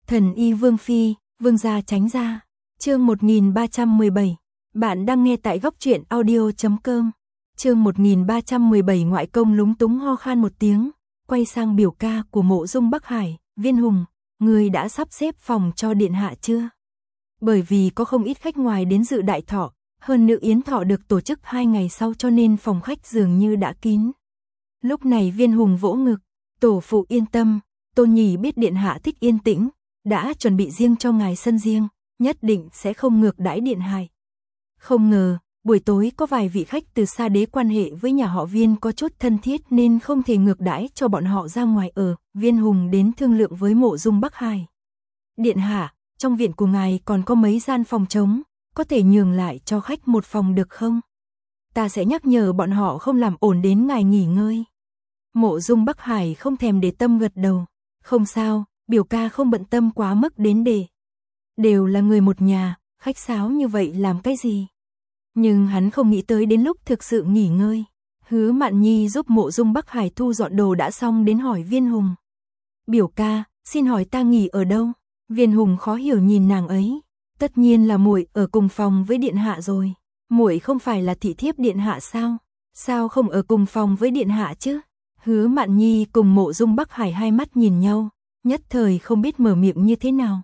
Thần y Vương Phi, Vương gia tránh ra. Chương 1317. Bạn đang nghe tại góc truyện audio.com. Chương 1317 ngoại công lúng túng ho khan một tiếng, quay sang biểu ca của Mộ Dung Bắc Hải, Viên Hùng, người đã sắp xếp phòng cho điện hạ chưa? Bởi vì có không ít khách ngoài đến dự đại thọ, hơn nữa yến thọ được tổ chức 2 ngày sau cho nên phòng khách dường như đã kín. Lúc này Viên Hùng vỗ ngực, tổ phụ yên tâm, Tôn Nhì biết điện hạ thích yên tĩnh, đã chuẩn bị riêng cho ngài sân riêng, nhất định sẽ không ngược đãi điện hạ. Không ngờ, buổi tối có vài vị khách từ xa đế quan hệ với nhà họ Viên có chút thân thiết nên không thể ngược đãi cho bọn họ ra ngoài ở. Viên Hùng đến thương lượng với Mộ Dung Bắc Hải. Điện hạ, trong viện của ngài còn có mấy gian phòng trống, có thể nhường lại cho khách một phòng được không? Ta sẽ nhắc nhở bọn họ không làm ổn đến ngài nghỉ ngơi. Mộ Dung Bắc Hải không thèm để tâm gật đầu. Không sao, biểu ca không bận tâm quá mức đến để. Đều là người một nhà, khách sáo như vậy làm cái gì? Nhưng hắn không nghĩ tới đến lúc thực sự nghỉ ngơi. Hứa Mạn Nhi giúp Mộ Dung Bắc Hải thu dọn đồ đã xong đến hỏi Viên Hùng. Biểu ca, xin hỏi ta nghỉ ở đâu? Viên Hùng khó hiểu nhìn nàng ấy. Tất nhiên là muội ở cùng phòng với điện hạ rồi. Muội không phải là thị thiếp điện hạ sao? Sao không ở cùng phòng với điện hạ chứ? Hứa Mạn Nhi cùng Mộ Dung Bắc Hải hai mắt nhìn nhau, nhất thời không biết mở miệng như thế nào.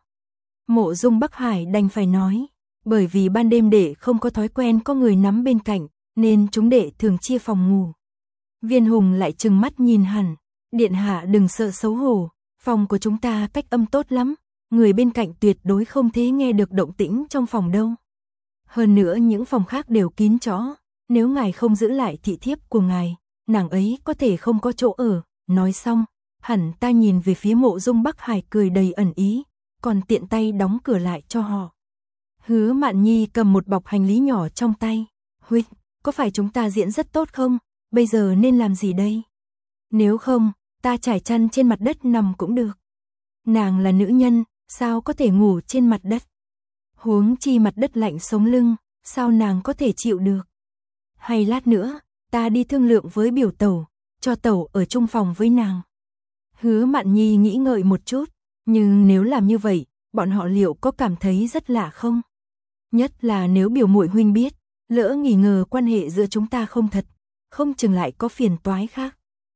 Mộ Dung Bắc Hải đành phải nói, bởi vì ban đêm đệ không có thói quen có người nắm bên cạnh, nên chúng đệ thường chia phòng ngủ. Viên Hùng lại trừng mắt nhìn hẳn, điện hạ đừng sợ xấu hổ, phòng của chúng ta cách âm tốt lắm, người bên cạnh tuyệt đối không thể nghe được động tĩnh trong phòng đâu. Hơn nữa những phòng khác đều kín chó, nếu ngài không giữ lại thị thiếp của ngài, nàng ấy có thể không có chỗ ở. Nói xong, hẳn ta nhìn về phía Mộ Dung Bắc Hải cười đầy ẩn ý, còn tiện tay đóng cửa lại cho họ. Hứa Mạn Nhi cầm một bọc hành lý nhỏ trong tay. Huynh, có phải chúng ta diễn rất tốt không? Bây giờ nên làm gì đây? Nếu không, ta trải chăn trên mặt đất nằm cũng được. Nàng là nữ nhân, sao có thể ngủ trên mặt đất? Huống chi mặt đất lạnh sống lưng, sao nàng có thể chịu được? Hay lát nữa, ta đi thương lượng với biểu tẩu, cho tẩu ở chung phòng với nàng. Hứa Mạn Nhi nghĩ ngợi một chút, nhưng nếu làm như vậy, bọn họ liệu có cảm thấy rất lạ không? Nhất là nếu biểu muội huynh biết, lỡ nghi ngờ quan hệ giữa chúng ta không thật, không chừng lại có phiền toái khác.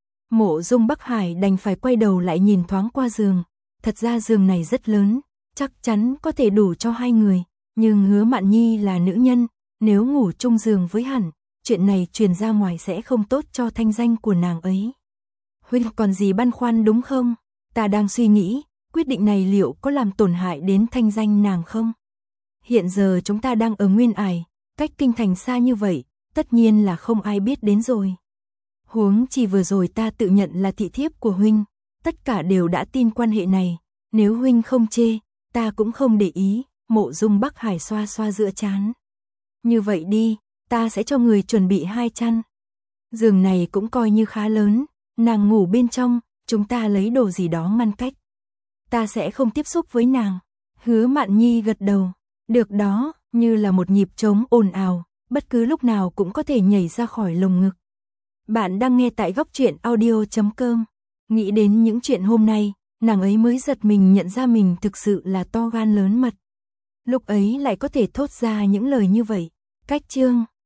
Mộ Dung Bắc Hải đành phải quay đầu lại nhìn thoáng qua giường, thật ra giường này rất lớn, chắc chắn có thể đủ cho 2 người, nhưng Hứa Mạn Nhi là nữ nhân, nếu ngủ chung giường với hẳn, chuyện này truyền ra ngoài sẽ không tốt cho thanh danh của nàng ấy. Huynh còn gì băn khoăn đúng không? Ta đang suy nghĩ, quyết định này liệu có làm tổn hại đến thanh danh nàng không? Hiện giờ chúng ta đang ở Nguyên Ải, cách kinh thành xa như vậy, tất nhiên là không ai biết đến rồi. Huống chi vừa rồi ta tự nhận là thị thiếp của huynh, tất cả đều đã tin quan hệ này, nếu huynh không chê, ta cũng không để ý. Mộ Dung Bắc Hải xoa xoa giữa trán. Như vậy đi, ta sẽ cho người chuẩn bị 2 chăn. Giường này cũng coi như khá lớn, nàng ngủ bên trong, chúng ta lấy đồ gì đó ngăn cách. Ta sẽ không tiếp xúc với nàng. Hứa Mạn Nhi gật đầu. Được đó, như là một nhịp trống ồn ào, bất cứ lúc nào cũng có thể nhảy ra khỏi lồng ngực. Bạn đang nghe tại góc truyện audio.com. Nghĩ đến những chuyện hôm nay, nàng ấy mới giật mình nhận ra mình thực sự là to gan lớn mật. Lúc ấy lại có thể thốt ra những lời như vậy. Cách chương